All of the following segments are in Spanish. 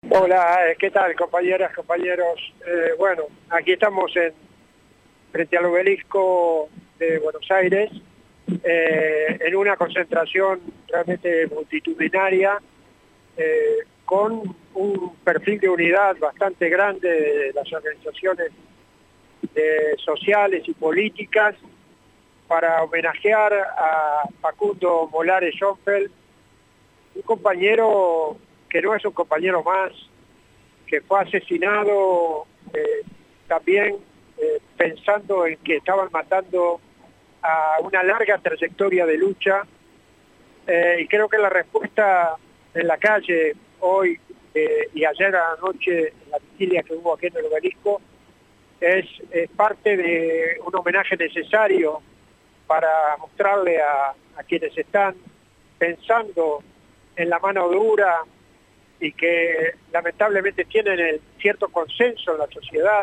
Hola, ¿qué tal, compañeras, compañeros? Bueno, aquí estamos frente al obelisco de Buenos Aires, en una concentración realmente multitudinaria, con un perfil de unidad bastante grande de las organizaciones sociales y políticas, para homenajear a Facundo Molares Schonfeld, un compañero que no es un compañero más, que fue asesinado también pensando en que estaban matando a una larga trayectoria de lucha, y creo que la respuesta en la calle hoy y ayer a la noche, en la vigilia que hubo aquí en el obelisco, es parte de un homenaje necesario para mostrarle a quienes están pensando en la mano dura y que lamentablemente tienen cierto consenso en la sociedad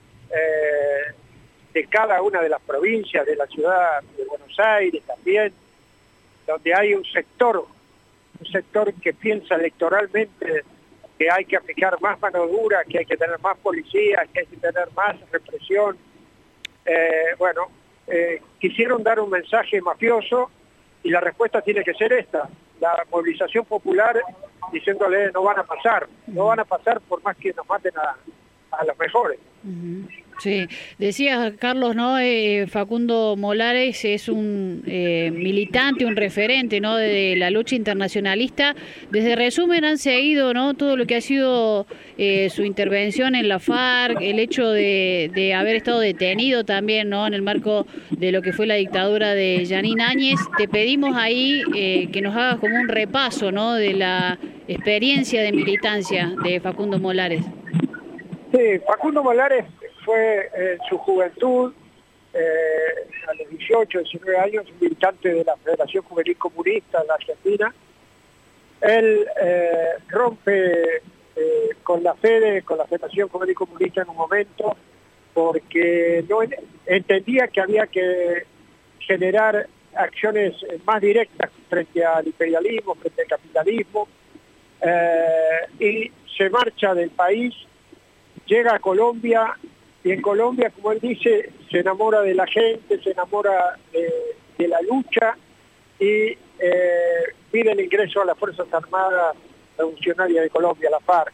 de cada una de las provincias, de la ciudad de Buenos Aires también, donde hay un sector que piensa electoralmente que hay que aplicar más mano dura, que hay que tener más policías, que hay que tener más represión. Quisieron dar un mensaje mafioso y la respuesta tiene que ser esta: la movilización popular, diciéndole no van a pasar por más que nos maten a los mejores. Sí, decía Carlos, ¿no? Facundo Molares es un militante, un referente, ¿no? De la lucha internacionalista. Desde Resumen han seguido, ¿no? Todo lo que ha sido su intervención en la FARC, el hecho de haber estado detenido también, ¿no? En el marco de lo que fue la dictadura de Jeanine Áñez. Te pedimos ahí que nos hagas como un repaso, ¿no? De la experiencia de militancia de Facundo Molares. Sí, Facundo Molares fue en su juventud, a los 18, 19 años, militante de la Federación Juvenil Comunista de la Argentina. Él rompe con la Federación Juvenil Comunista en un momento, porque no entendía que había que generar acciones más directas frente al imperialismo, frente al capitalismo, y se marcha del país, llega a Colombia, y en Colombia, como él dice, se enamora de la gente, se enamora de la lucha, y pide el ingreso a las Fuerzas Armadas Revolucionarias de Colombia, la FARC.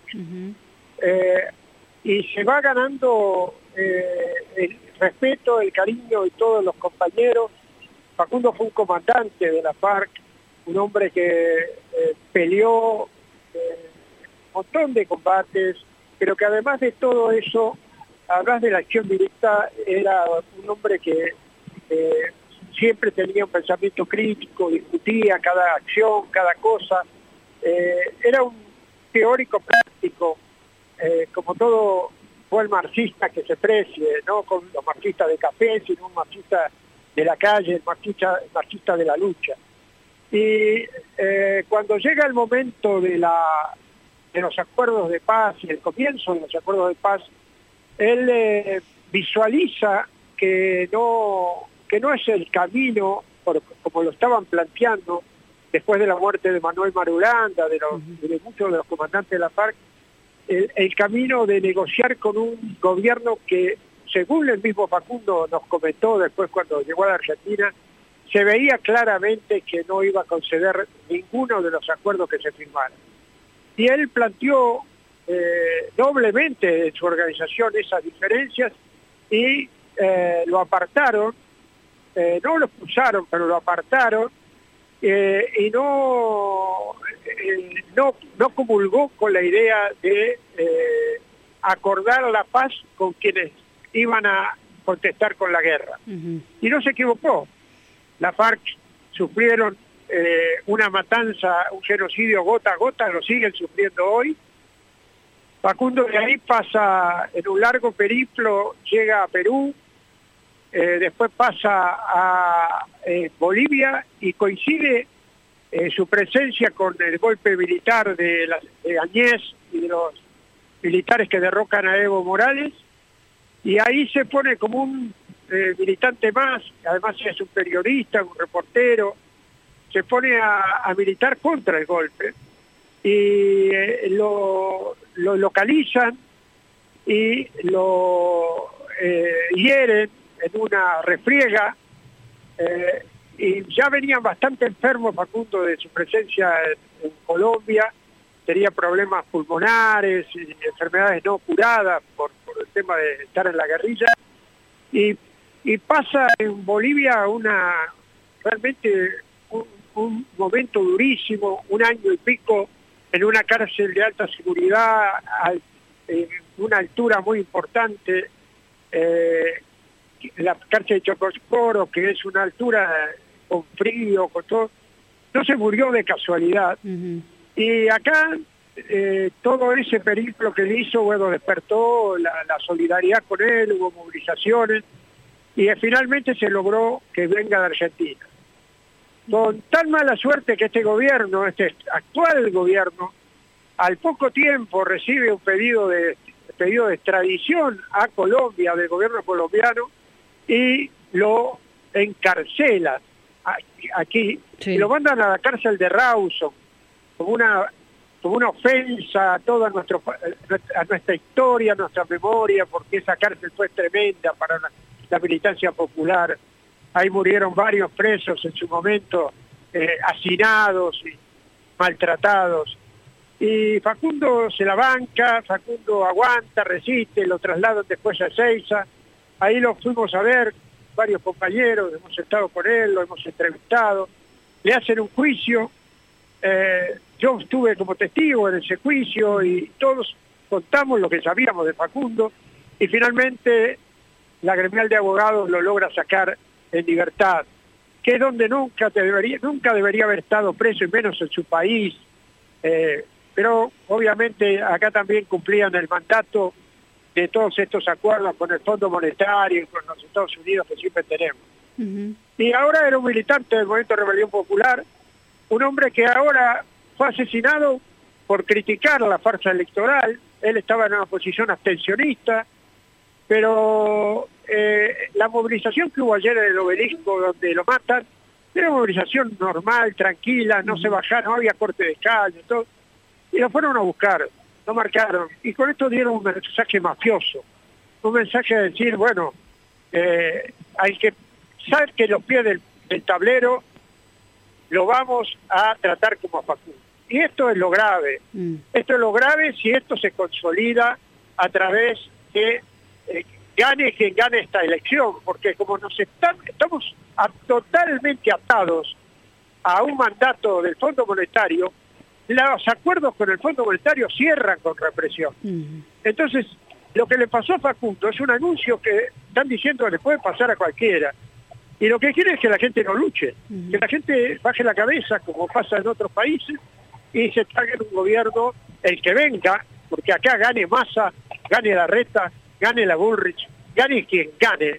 Y se va ganando el respeto, el cariño de todos los compañeros. Facundo fue un comandante de la FARC, un hombre que peleó un montón de combates, pero que además de todo eso, además de la acción directa, era un hombre que siempre tenía un pensamiento crítico, discutía cada acción, cada cosa. Era un teórico práctico, como todo buen marxista que se precie, no con los marxistas de café, sino un marxista de la calle, el marxista de la lucha. Y cuando llega el momento de los acuerdos de paz y el comienzo de los acuerdos de paz, él visualiza que no es el camino, como lo estaban planteando después de la muerte de Manuel Marulanda, de muchos de los comandantes de la FARC, el camino de negociar con un gobierno que, según el mismo Facundo nos comentó después cuando llegó a la Argentina, se veía claramente que no iba a conceder ninguno de los acuerdos que se firmaron. Y él planteó doblemente en su organización esas diferencias y lo apartaron, no lo expulsaron, pero lo apartaron, y no comulgó con la idea de acordar la paz con quienes iban a contestar con la guerra. Y no se equivocó. La FARC sufrieron una matanza, un genocidio gota a gota, lo siguen sufriendo hoy. Facundo de ahí pasa en un largo periplo, llega a Perú, después pasa a Bolivia y coincide su presencia con el golpe militar de Áñez y de los militares que derrocan a Evo Morales, y ahí se pone como un militante más, además es un periodista, un reportero, se pone a militar contra el golpe, y lo lo localizan y lo hieren en una refriega, y ya venían bastante enfermos, Facundo, de su presencia en Colombia. Tenía problemas pulmonares y enfermedades no curadas por el tema de estar en la guerrilla, y pasa en Bolivia realmente un momento durísimo, 1 año y pico en una cárcel de alta seguridad, en una altura muy importante, la cárcel de Chocoscoro, que es una altura con frío, con todo. No se murió de casualidad. Y acá todo ese periplo que hizo, bueno, despertó la solidaridad con él, hubo movilizaciones, y finalmente se logró que venga de Argentina. Con tan mala suerte que este gobierno, este actual gobierno, al poco tiempo recibe un pedido de extradición a Colombia, del gobierno colombiano, y lo encarcela aquí, sí, y lo mandan a la cárcel de Rawson, como una ofensa a toda nuestra historia, a nuestra memoria, porque esa cárcel fue tremenda para la militancia popular. Ahí murieron varios presos en su momento, hacinados y maltratados. Y Facundo se la banca, Facundo aguanta, resiste, lo trasladan después a Ezeiza. Ahí lo fuimos a ver, varios compañeros, hemos estado con él, lo hemos entrevistado. Le hacen un juicio, yo estuve como testigo en ese juicio y todos contamos lo que sabíamos de Facundo, y finalmente la gremial de abogados lo logra sacar en libertad, que es donde nunca debería haber estado preso, y menos en su país, pero obviamente acá también cumplían el mandato de todos estos acuerdos con el Fondo Monetario y con los Estados Unidos que siempre tenemos. Y ahora era un militante del Movimiento de Rebelión Popular, un hombre que ahora fue asesinado por criticar la farsa electoral. Él estaba en una posición abstencionista, pero la movilización que hubo ayer en el Obelisco, donde lo matan, era una movilización normal, tranquila, no se bajaron, no había corte de calle, todo, y lo fueron a buscar, lo marcaron, y con esto dieron un mensaje mafioso, un mensaje de decir, bueno, hay que saber que los pies del tablero lo vamos a tratar como a Facundo. Y esto es lo grave, esto es lo grave si esto se consolida a través de gane quien gane esta elección, porque como estamos totalmente atados a un mandato del Fondo Monetario, los acuerdos con el Fondo Monetario cierran con represión. Entonces, lo que le pasó a Facundo es un anuncio que están diciendo que le puede pasar a cualquiera. Y lo que quiere es que la gente no luche, que la gente baje la cabeza, como pasa en otros países, y se traiga un gobierno, el que venga, porque acá gane Massa, gane Larreta, gane la Bullrich, gane quien gane.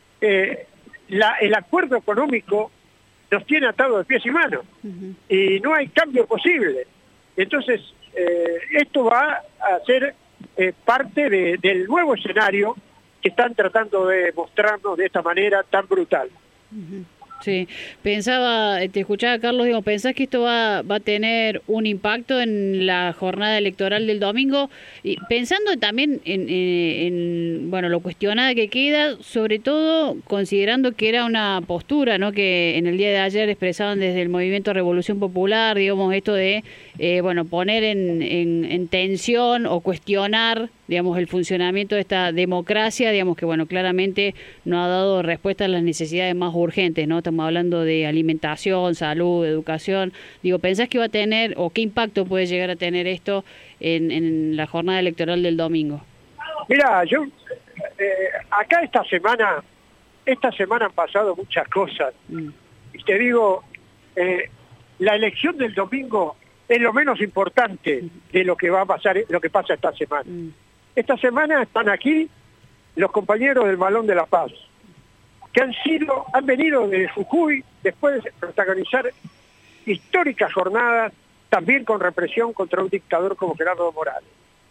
El acuerdo económico nos tiene atados de pies y manos, y no hay cambio posible. Entonces, esto va a ser parte del nuevo escenario que están tratando de mostrarnos de esta manera tan brutal. Sí, te escuchaba, Carlos, digo, ¿pensás que esto va a tener un impacto en la jornada electoral del domingo? Y pensando también en bueno, lo cuestionada que queda, sobre todo considerando que era una postura, ¿no?, que en el día de ayer expresaban desde el Movimiento Revolución Popular, digamos, esto de bueno, poner en tensión o cuestionar, digamos, el funcionamiento de esta democracia, digamos, que bueno, claramente no ha dado respuesta a las necesidades más urgentes, ¿no? Estamos hablando de alimentación, salud, educación. Digo, ¿pensás que va a tener, o qué impacto puede llegar a tener esto en la jornada electoral del domingo? Mira, yo acá esta semana han pasado muchas cosas. Y te digo, la elección del domingo es lo menos importante de lo que va a pasar, lo que pasa esta semana. Esta semana están aquí los compañeros del Malón de la Paz, que han venido de Jujuy después de protagonizar históricas jornadas, también con represión contra un dictador como Gerardo Morales.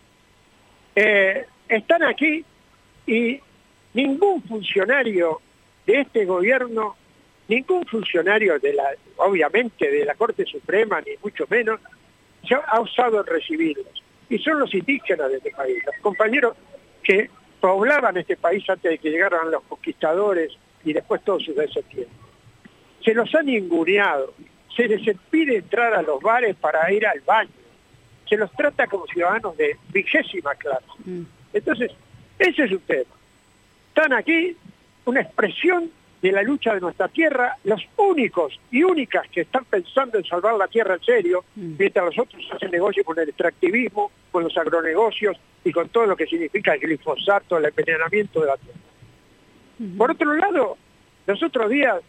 Están aquí y ningún funcionario de este gobierno, ningún funcionario obviamente de la Corte Suprema, ni mucho menos, se ha osado en recibirlos. y son los indígenas de este país, los compañeros que poblaban este país antes de que llegaran los conquistadores y después todos sus descendientes. Se los han ninguneado, se les impide entrar a los bares para ir al baño, se los trata como ciudadanos de 20ª clase. Entonces, ese es un tema. Están aquí una expresión de la lucha de nuestra tierra, los únicos y únicas que están pensando en salvar la tierra en serio, mientras los otros hacen negocio con el extractivismo, con los agronegocios y con todo lo que significa el glifosato, el envenenamiento de la tierra. Por otro lado, los otros días,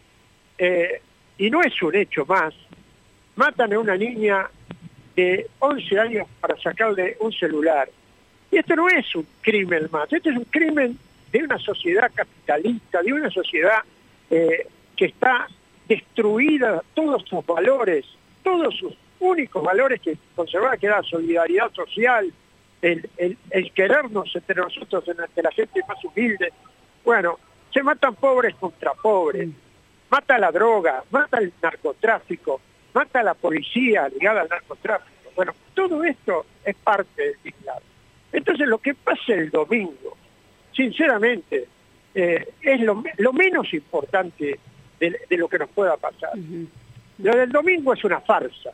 y no es un hecho más, matan a una niña de 11 años para sacarle un celular. Y esto no es un crimen más, este es un crimen de una sociedad capitalista, de una sociedad que está destruida, todos sus valores, todos sus únicos valores que conservaba, que era la solidaridad social, el querernos entre nosotros, entre la gente más humilde. Bueno, se matan pobres contra pobres, mata la droga, mata el narcotráfico, mata la policía ligada al narcotráfico. Bueno, todo esto es parte del dictado. Entonces lo que pasa el domingo, sinceramente, es lo menos importante de lo que nos pueda pasar. Lo del domingo es una farsa.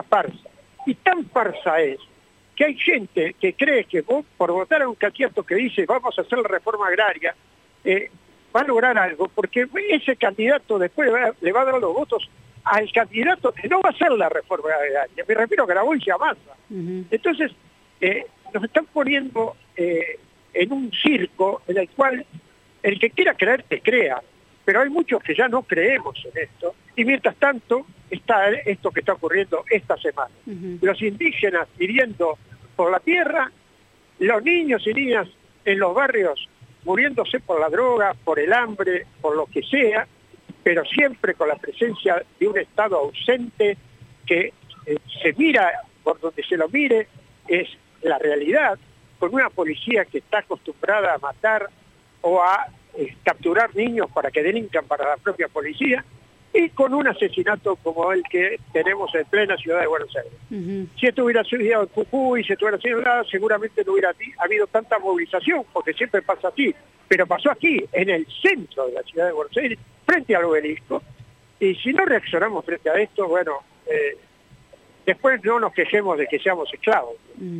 Y tan farsa es que hay gente que cree que vos, por votar a un candidato que dice vamos a hacer la reforma agraria, va a lograr algo, porque ese candidato después le va a dar los votos al candidato que no va a hacer la reforma agraria. Me refiero a Grabois y a Massa. Entonces, nos están poniendo en un circo en el cual el que quiera creer, que crea, pero hay muchos que ya no creemos en esto, y mientras tanto está esto que está ocurriendo esta semana. Los indígenas hiriendo por la tierra, los niños y niñas en los barrios muriéndose por la droga, por el hambre, por lo que sea, pero siempre con la presencia de un Estado ausente que se mira por donde se lo mire, es la realidad, con una policía que está acostumbrada a matar o a capturar niños para que delincan para la propia policía, y con un asesinato como el que tenemos en plena ciudad de Buenos Aires. Si esto hubiera sucedido en Jujuy, si esto hubiera sido nada, seguramente no hubiera habido tanta movilización, porque siempre pasa así, pero pasó aquí, en el centro de la ciudad de Buenos Aires, frente al obelisco, y si no reaccionamos frente a esto, bueno, después no nos quejemos de que seamos esclavos.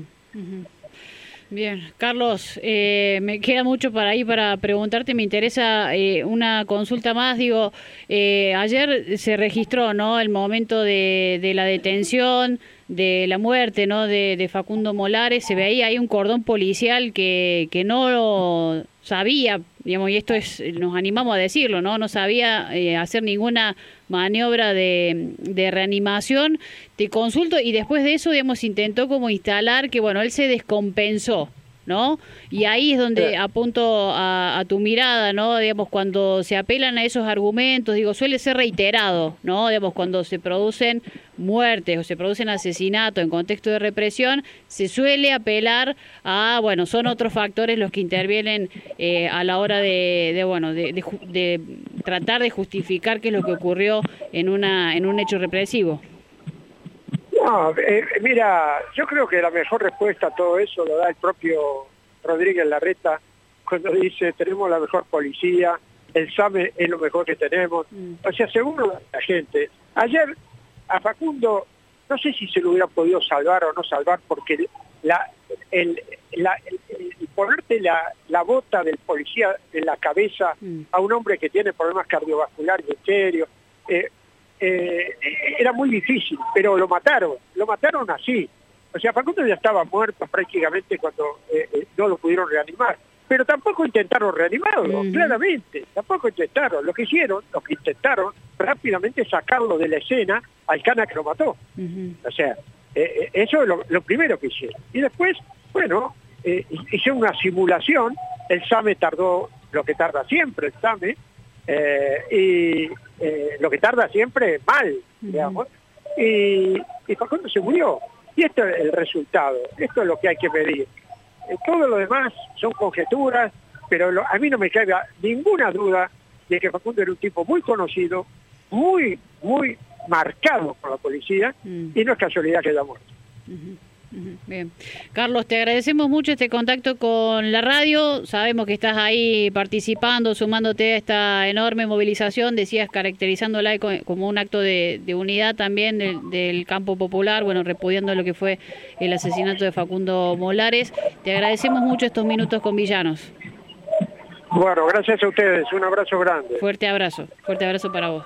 Bien, Carlos, me queda mucho para ahí para preguntarte, me interesa una consulta más, digo, ayer se registró, ¿no?, el momento de la detención, de la muerte, ¿no?, de Facundo Molares, se veía ahí un cordón policial que no lo sabía, digamos, y esto nos animamos a decirlo, no sabía hacer ninguna maniobra de reanimación. Te consulto, y después de eso, digamos, intentó como instalar que, bueno, él se descompensó, ¿no? Y ahí es donde apunto a tu mirada, ¿no? Digamos, cuando se apelan a esos argumentos, digo, suele ser reiterado, ¿no? Digamos, cuando se producen muertes o se producen asesinatos en contexto de represión, se suele apelar a, bueno, son otros factores los que intervienen a la hora de tratar de justificar qué es lo que ocurrió en un hecho represivo. No, mira, yo creo que la mejor respuesta a todo eso lo da el propio Rodríguez Larreta cuando dice tenemos la mejor policía, el SAME es lo mejor que tenemos. O sea, según la gente, ayer a Facundo no sé si se lo hubiera podido salvar o no salvar, porque el ponerte la bota del policía en la cabeza a un hombre que tiene problemas cardiovasculares serios, era muy difícil, pero lo mataron así. O sea, Facundo ya estaba muerto prácticamente cuando no lo pudieron reanimar, pero tampoco intentaron reanimarlo, claramente, tampoco intentaron. Lo que intentaron rápidamente sacarlo de la escena al cana que lo mató. O sea, eso es lo primero que hicieron. Y después, bueno, hicieron una simulación, el SAME tardó lo que tarda siempre, el SAME, y lo que tarda siempre mal, digamos, y Facundo se murió. Y esto es el resultado, esto es lo que hay que medir. Todo lo demás son conjeturas, pero a mí no me cabe ninguna duda de que Facundo era un tipo muy conocido, muy marcado por la policía, y no es casualidad que haya muerto. Bien. Carlos, te agradecemos mucho este contacto con la radio. Sabemos que estás ahí participando, sumándote a esta enorme movilización, decías caracterizándola como un acto de unidad también del campo popular, bueno, repudiando lo que fue el asesinato de Facundo Molares. Te agradecemos mucho estos minutos con Villanos. Bueno, gracias a ustedes, un abrazo grande. Fuerte abrazo para vos.